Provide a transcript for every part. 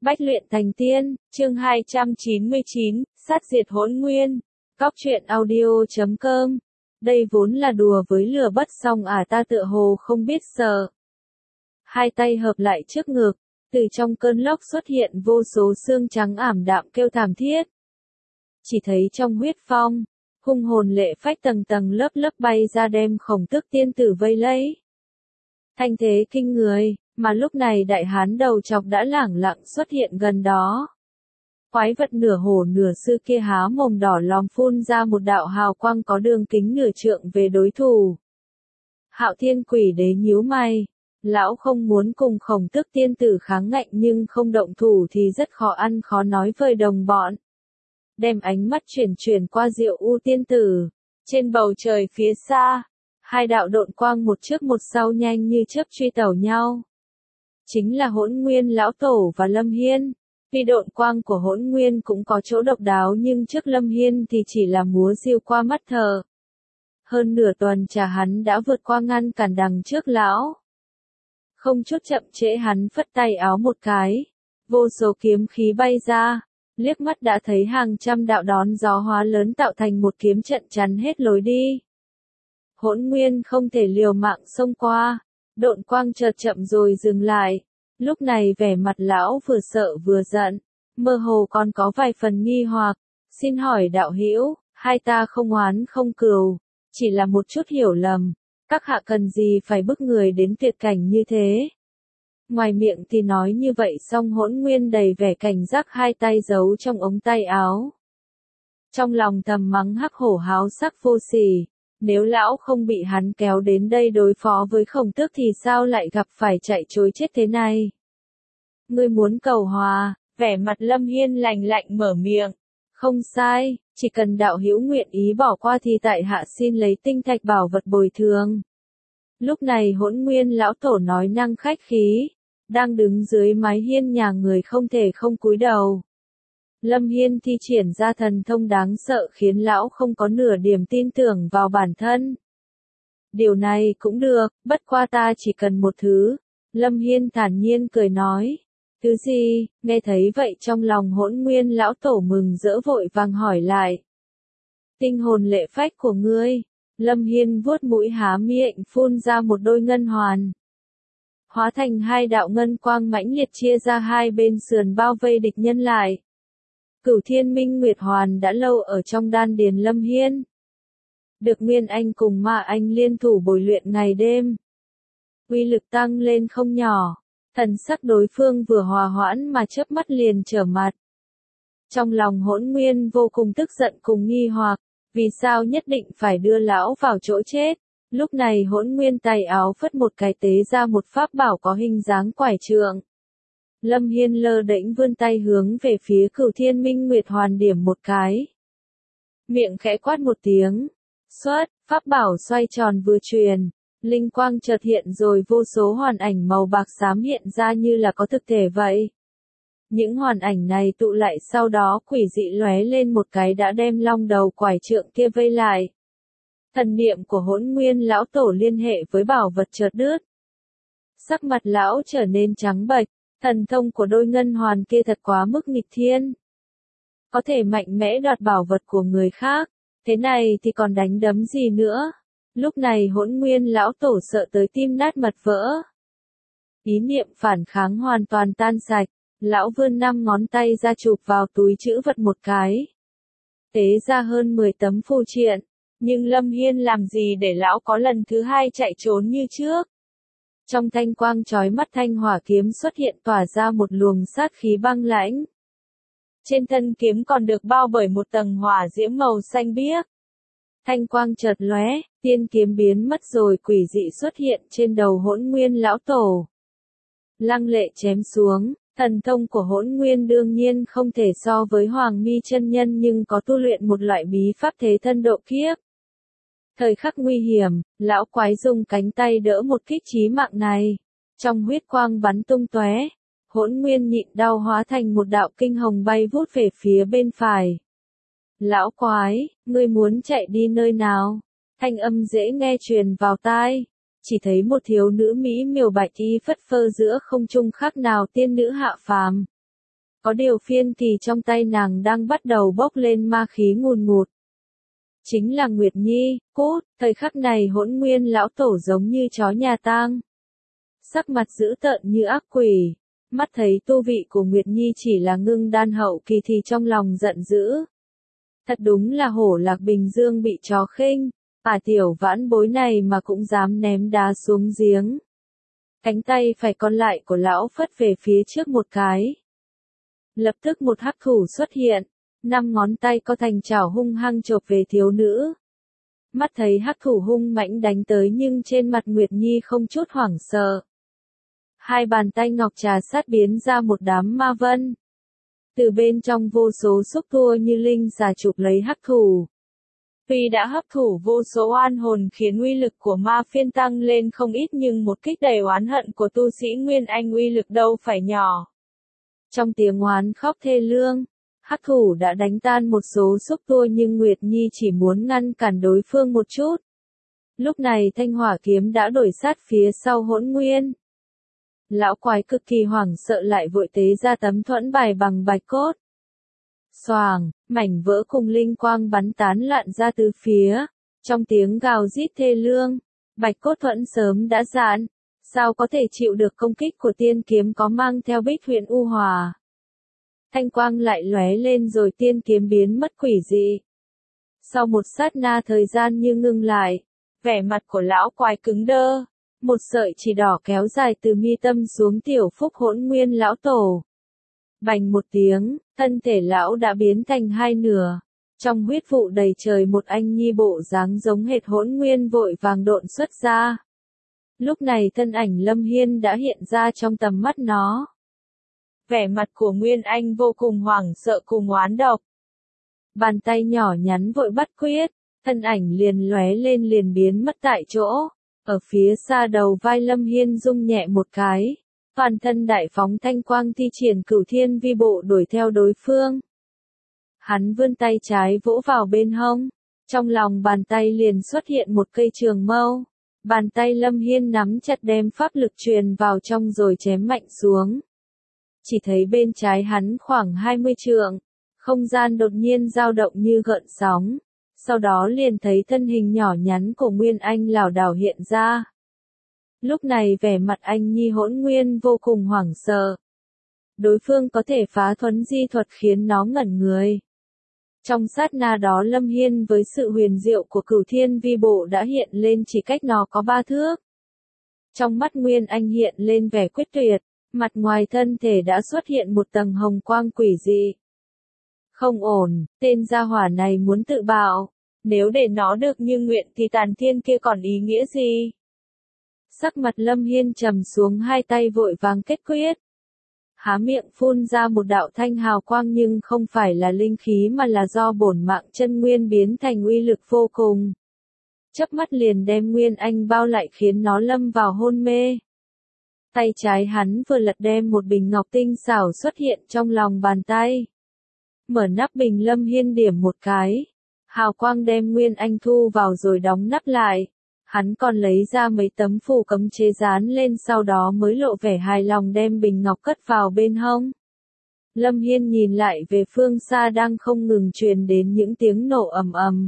Bách luyện thành tiên, chương 299, sát diệt hỗn nguyên. Cóc truyện audio.com. Đây vốn là đùa với lửa bất xong ta tựa hồ không biết sợ. Hai tay hợp lại trước ngực, từ trong cơn lốc xuất hiện vô số xương trắng ảm đạm kêu thảm thiết. Chỉ thấy trong huyết phong, hung hồn lệ phách tầng tầng lớp lớp bay ra đem Khổng Tước tiên tử vây lấy. Thanh thế kinh người, mà lúc này đại hán đầu chọc đã lẳng lặng xuất hiện gần đó. Quái vật nửa hổ nửa sư kia há mồm đỏ lòm phun ra một đạo hào quang có đường kính nửa trượng về đối thủ. Hạo Thiên Quỷ Đế nhíu mày, lão không muốn cùng Khổng Tước tiên tử kháng ngạnh nhưng không động thủ thì rất khó ăn khó nói với đồng bọn. Đem ánh mắt chuyển qua Diệu U tiên tử, trên bầu trời phía xa, hai đạo độn quang một trước một sau nhanh như chớp truy tẩu nhau. Chính là Hỗn Nguyên lão tổ và Lâm Hiên. Vì độn quang của Hỗn Nguyên cũng có chỗ độc đáo nhưng trước Lâm Hiên thì chỉ là múa diêu qua mắt thờ. Hơn nửa tuần trà hắn đã vượt qua ngăn cản đằng trước lão. Không chút chậm trễ hắn phất tay áo một cái, vô số kiếm khí bay ra, liếc mắt đã thấy hàng trăm đạo đón gió hóa lớn tạo thành một kiếm trận chắn hết lối đi. Hỗn Nguyên không thể liều mạng xông qua, độn quang chợt chậm rồi dừng lại. Lúc này vẻ mặt lão vừa sợ vừa giận, mơ hồ còn có vài phần nghi hoặc. Xin hỏi đạo hữu, hai ta không oán không cừu, chỉ là một chút hiểu lầm, các hạ cần gì phải bức người đến tuyệt cảnh như thế? Ngoài miệng thì nói như vậy song Hỗn Nguyên đầy vẻ cảnh giác hai tay giấu trong ống tay áo. Trong lòng thầm mắng hắc hổ háo sắc vô sỉ. Nếu lão không bị hắn kéo đến đây đối phó với Khổng Tước thì sao lại gặp phải chạy trối chết thế này? Ngươi muốn cầu hòa, vẻ mặt Lâm Hiên lạnh lạnh mở miệng. Không sai, chỉ cần đạo hữu nguyện ý bỏ qua thì tại hạ xin lấy tinh thạch bảo vật bồi thường. Lúc này Hỗn Nguyên lão tổ nói năng khách khí, đang đứng dưới mái hiên nhà người không thể không cúi đầu. Lâm Hiên thi triển ra thần thông đáng sợ khiến lão không có nửa điểm tin tưởng vào bản thân. Điều này cũng được, bất qua ta chỉ cần một thứ. Lâm Hiên thản nhiên cười nói. Thứ gì? Nghe thấy vậy trong lòng Hỗn Nguyên lão tổ mừng rỡ vội vàng hỏi lại. Tinh hồn lệ phách của ngươi. Lâm Hiên vuốt mũi há miệng phun ra một đôi ngân hoàn. Hóa thành hai đạo ngân quang mãnh liệt chia ra hai bên sườn bao vây địch nhân lại. Cửu Thiên Minh Nguyệt Hoàn đã lâu ở trong đan điền Lâm Hiên. Được Nguyên Anh cùng Ma Anh liên thủ bồi luyện ngày đêm. Uy lực tăng lên không nhỏ, thần sắc đối phương vừa hòa hoãn mà chớp mắt liền trở mặt. Trong lòng Hỗn Nguyên vô cùng tức giận cùng nghi hoặc, vì sao nhất định phải đưa lão vào chỗ chết. Lúc này Hỗn Nguyên tay áo phất một cái tế ra một pháp bảo có hình dáng quải trượng. Lâm Hiên lơ đễnh vươn tay hướng về phía Cửu Thiên Minh Nguyệt Hoàn điểm một cái. Miệng khẽ quát một tiếng. Xoát, pháp bảo xoay tròn vừa truyền. Linh quang chợt hiện rồi vô số hoàn ảnh màu bạc xám hiện ra như là có thực thể vậy. Những hoàn ảnh này tụ lại sau đó quỷ dị lóe lên một cái đã đem long đầu quải trượng kia vây lại. Thần niệm của Hỗn Nguyên lão tổ liên hệ với bảo vật chợt đứt. Sắc mặt lão trở nên trắng bệch. Thần thông của đôi ngân hoàn kia thật quá mức nghịch thiên. Có thể mạnh mẽ đoạt bảo vật của người khác, thế này thì còn đánh đấm gì nữa. Lúc này Hỗn Nguyên lão tổ sợ tới tim nát mật vỡ. Ý niệm phản kháng hoàn toàn tan sạch, lão vươn 5 ngón tay ra chụp vào túi trữ vật một cái. Tế ra hơn 10 tấm phù triện, nhưng Lâm Hiên làm gì để lão có lần thứ hai chạy trốn như trước. Trong thanh quang chói mắt thanh hỏa kiếm xuất hiện tỏa ra một luồng sát khí băng lãnh. Trên thân kiếm còn được bao bởi một tầng hỏa diễm màu xanh biếc. Thanh quang chợt lóe, tiên kiếm biến mất rồi quỷ dị xuất hiện trên đầu Hỗn Nguyên lão tổ. Lăng lệ chém xuống, thần thông của Hỗn Nguyên đương nhiên không thể so với Hoàng Mi chân nhân nhưng có tu luyện một loại bí pháp thế thân độ kiếp. Thời khắc nguy hiểm, lão quái dùng cánh tay đỡ một kích chí mạng này. Trong huyết quang bắn tung tóe, Hỗn Nguyên nhịn đau hóa thành một đạo kinh hồng bay vút về phía bên phải. Lão quái, ngươi muốn chạy đi nơi nào? Thanh âm dễ nghe truyền vào tai. Chỉ thấy một thiếu nữ mỹ miều bạch y phất phơ giữa không trung khác nào tiên nữ hạ phàm. Có điều phiên kỳ trong tay nàng đang bắt đầu bốc lên ma khí ngùn ngụt. Chính là Nguyệt Nhi, cút, thời khắc này Hỗn Nguyên lão tổ giống như chó nhà tang. Sắc mặt dữ tợn như ác quỷ, mắt thấy tu vị của Nguyệt Nhi chỉ là ngưng đan hậu kỳ thì trong lòng giận dữ. Thật đúng là hổ lạc Bình Dương bị chó khinh, tiểu vãn bối này mà cũng dám ném đá xuống giếng. Cánh tay phải còn lại của lão phất về phía trước một cái. Lập tức một hắc thủ xuất hiện, 5 ngón tay có thành chảo hung hăng chộp về thiếu nữ. Mắt thấy hắc thủ hung mãnh đánh tới nhưng trên mặt Nguyệt Nhi không chút hoảng sợ. Hai bàn tay ngọc trà sát biến ra một đám ma vân. Từ bên trong vô số xúc tua như linh xà chụp lấy hắc thủ. Tuy đã hấp thụ vô số oan hồn khiến uy lực của ma phiên tăng lên không ít nhưng một kích đầy oán hận của tu sĩ Nguyên Anh uy lực đâu phải nhỏ. Trong tiếng oán khóc thê lương, hắc thủ đã đánh tan một số xúc tua nhưng Nguyệt Nhi chỉ muốn ngăn cản đối phương một chút. Lúc này thanh hỏa kiếm đã đổi sát phía sau Hỗn Nguyên. Lão quái cực kỳ hoảng sợ lại vội tế ra tấm thuẫn bài bằng bạch cốt. Xoàng, mảnh vỡ cùng linh quang bắn tán loạn ra từ phía. Trong tiếng gào rít thê lương, bạch cốt thuẫn sớm đã dạn. Sao có thể chịu được công kích của tiên kiếm có mang theo Bích Huyền U Hòa. Thanh quang lại lóe lên rồi tiên kiếm biến mất quỷ dị. Sau một sát na thời gian như ngưng lại, vẻ mặt của lão quái cứng đơ. Một sợi chỉ đỏ kéo dài từ mi tâm xuống tiểu phúc Hỗn Nguyên lão tổ. Bành một tiếng, thân thể lão đã biến thành hai nửa. Trong huyết vụ đầy trời một anh nhi bộ dáng giống hệt Hỗn Nguyên vội vàng độn xuất ra. Lúc này thân ảnh Lâm Hiên đã hiện ra trong tầm mắt nó. Vẻ mặt của Nguyên Anh vô cùng hoảng sợ cùng oán độc. Bàn tay nhỏ nhắn vội bắt quyết, thân ảnh liền lóe lên liền biến mất tại chỗ. Ở phía xa đầu vai Lâm Hiên rung nhẹ một cái. Toàn thân đại phóng thanh quang thi triển Cửu Thiên Vi Bộ đuổi theo đối phương. Hắn vươn tay trái vỗ vào bên hông. Trong lòng bàn tay liền xuất hiện một cây trường mâu. Bàn tay Lâm Hiên nắm chặt đem pháp lực truyền vào trong rồi chém mạnh xuống. Chỉ thấy bên trái hắn khoảng 20 trượng. Không gian đột nhiên dao động như gợn sóng. Sau đó liền thấy thân hình nhỏ nhắn của Nguyên Anh lảo đảo hiện ra. Lúc này vẻ mặt anh nhi Hỗn Nguyên vô cùng hoảng sợ. Đối phương có thể phá thuấn di thuật khiến nó ngẩn người. Trong sát na đó Lâm Hiên với sự huyền diệu của Cửu Thiên Vi Bộ đã hiện lên chỉ cách nó có 3 thước. Trong mắt Nguyên Anh hiện lên vẻ quyết tuyệt, mặt ngoài thân thể đã xuất hiện một tầng hồng quang quỷ dị. Không ổn, tên gia hỏa này muốn tự bạo. Nếu để nó được như nguyện thì tàn thiên kia còn ý nghĩa gì? Sắc mặt Lâm Hiên trầm xuống, hai tay vội vàng kết quyết. Há miệng phun ra một đạo thanh hào quang nhưng không phải là linh khí mà là do bổn mạng chân nguyên biến thành uy lực vô cùng. Chớp mắt liền đem Nguyên Anh bao lại khiến nó lâm vào hôn mê. Tay trái hắn vừa lật đem một bình ngọc tinh xảo xuất hiện trong lòng bàn tay. Mở nắp bình Lâm Hiên điểm một cái. Hào quang đem Nguyên Anh thu vào rồi đóng nắp lại. Hắn còn lấy ra mấy tấm phù cấm chế dán lên sau đó mới lộ vẻ hài lòng đem bình ngọc cất vào bên hông. Lâm Hiên nhìn lại về phương xa đang không ngừng truyền đến những tiếng nổ ầm ầm.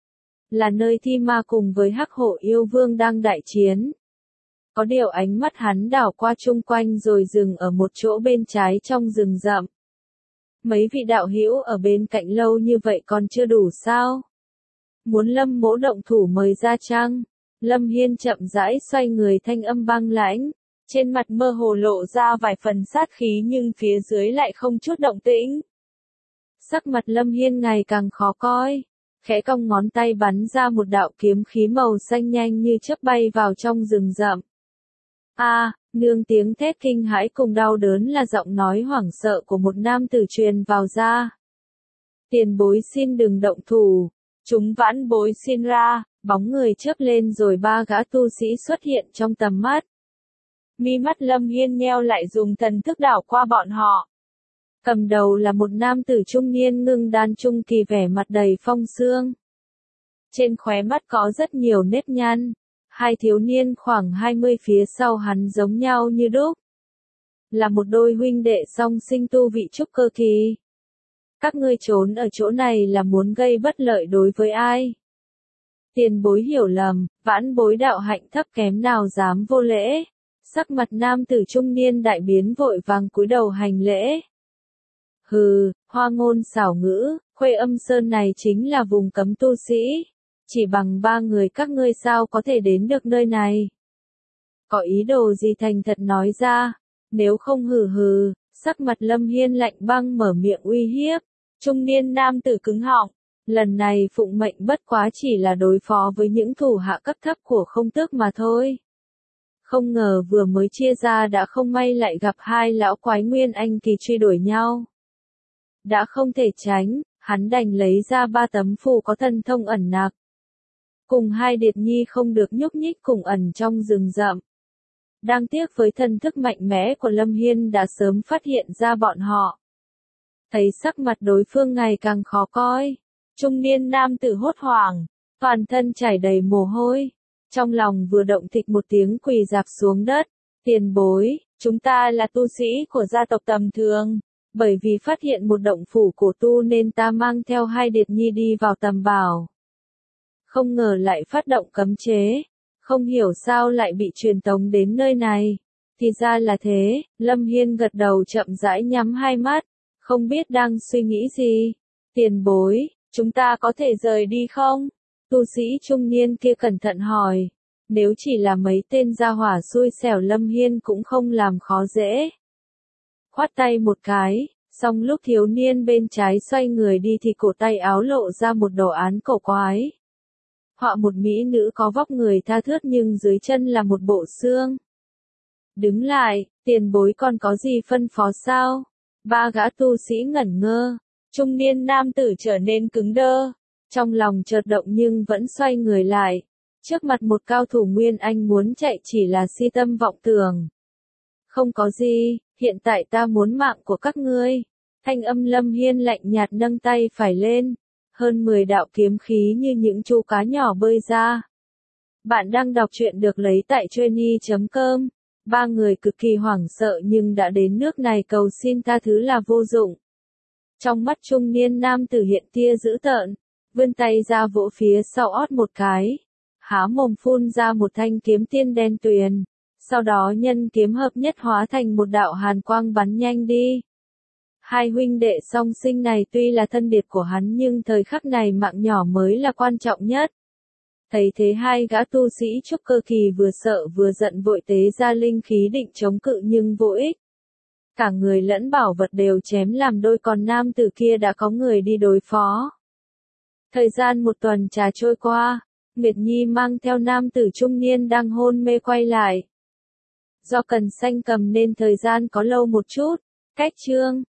Là nơi Thi Ma cùng với Hắc Hổ Yêu Vương đang đại chiến. Có điều ánh mắt hắn đảo qua chung quanh rồi dừng ở một chỗ bên trái trong rừng rậm. Mấy vị đạo hữu ở bên cạnh lâu như vậy còn chưa đủ sao? Muốn Lâm mỗ động thủ mời ra chăng? Lâm Hiên chậm rãi xoay người, thanh âm băng lãnh, trên mặt mơ hồ lộ ra vài phần sát khí nhưng phía dưới lại không chút động tĩnh. Sắc mặt Lâm Hiên ngày càng khó coi, khẽ cong ngón tay bắn ra một đạo kiếm khí màu xanh nhanh như chớp bay vào trong rừng rậm. Nương tiếng thét kinh hãi cùng đau đớn là giọng nói hoảng sợ của một nam tử truyền vào ra. Tiền bối xin đừng động thủ, chúng vãn bối xin ra. Bóng người chớp lên rồi 3 gã tu sĩ xuất hiện trong tầm mắt. Mi mắt Lâm Hiên nheo lại dùng thần thức đảo qua bọn họ. Cầm đầu là một nam tử trung niên ngưng đan trung kỳ vẻ mặt đầy phong sương. Trên khóe mắt có rất nhiều nếp nhăn. Hai thiếu niên khoảng 20 phía sau hắn giống nhau như đúc. là một đôi huynh đệ song sinh tu vị trúc cơ kỳ. Các ngươi trốn ở chỗ này là muốn gây bất lợi đối với ai? Tiền bối hiểu lầm, vãn bối đạo hạnh thấp kém nào dám vô lễ. Sắc mặt nam tử trung niên đại biến vội vàng cúi đầu hành lễ. Hừ, hoa ngôn xảo ngữ, Khuê Âm Sơn này chính là vùng cấm tu sĩ. Chỉ bằng 3 người các ngươi sao có thể đến được nơi này? Có ý đồ gì thành thật nói ra, nếu không hừ hừ, sắc mặt Lâm Hiên lạnh băng mở miệng uy hiếp. Trung niên nam tử cứng họng, lần này phụng mệnh bất quá chỉ là đối phó với những thủ hạ cấp thấp của Không Tước mà thôi. Không ngờ vừa mới chia ra đã không may lại gặp hai lão quái nguyên anh kỳ truy đuổi nhau. Đã không thể tránh, hắn đành lấy ra 3 tấm phù có thần thông ẩn nặc. Cùng hai điệt nhi không được nhúc nhích cùng ẩn trong rừng rậm. Đáng tiếc với thần thức mạnh mẽ của Lâm Hiên đã sớm phát hiện ra bọn họ. Thấy sắc mặt đối phương ngày càng khó coi, trung niên nam tử hốt hoảng, toàn thân chảy đầy mồ hôi, trong lòng vừa động thịch một tiếng quỳ rạp xuống đất. Tiền bối, chúng ta là tu sĩ của gia tộc tầm thường, bởi vì phát hiện một động phủ cổ tu nên ta mang theo hai điệt nhi đi vào tầm bảo. Không ngờ lại phát động cấm chế, không hiểu sao lại bị truyền tống đến nơi này. Thì ra là thế, Lâm Hiên gật đầu chậm rãi nhắm hai mắt, không biết đang suy nghĩ gì. Tiền bối, chúng ta có thể rời đi không? Tu sĩ trung niên kia cẩn thận hỏi. Nếu chỉ là mấy tên gia hỏa xui xẻo Lâm Hiên cũng không làm khó dễ. Khoát tay một cái, xong lúc thiếu niên bên trái xoay người đi thì cổ tay áo lộ ra một đồ án cổ quái. Họa một mỹ nữ có vóc người tha thướt nhưng dưới chân là một bộ xương. Đứng lại, tiền bối còn có gì phân phó sao? 3 gã tu sĩ ngẩn ngơ, trung niên nam tử trở nên cứng đơ, trong lòng chợt động nhưng vẫn xoay người lại. Trước mặt một cao thủ nguyên anh muốn chạy chỉ là si tâm vọng tưởng. Không có gì, hiện tại ta muốn mạng của các ngươi. Thanh âm Lâm Hiên lạnh nhạt nâng tay phải lên. Hơn 10 đạo kiếm khí như những chú cá nhỏ bơi ra. Bạn đang đọc truyện được lấy tại Trainy.com. 3 người cực kỳ hoảng sợ nhưng đã đến nước này cầu xin tha thứ là vô dụng. Trong mắt trung niên nam tử hiện tia dữ tợn, vươn tay ra vỗ phía sau ót một cái. Há mồm phun ra một thanh kiếm tiên đen tuyền. Sau đó nhân kiếm hợp nhất hóa thành một đạo hàn quang bắn nhanh đi. Hai huynh đệ song sinh này tuy là thân điệt của hắn nhưng thời khắc này mạng nhỏ mới là quan trọng nhất. Thấy thế hai gã tu sĩ trúc cơ kỳ vừa sợ vừa giận vội tế ra linh khí định chống cự nhưng vô ích. Cả người lẫn bảo vật đều chém làm đôi còn nam tử kia đã có người đi đối phó. Thời gian một tuần trà trôi qua, Nguyệt Nhi mang theo nam tử trung niên đang hôn mê quay lại. Do cần xanh cầm nên thời gian có lâu một chút, cách chương.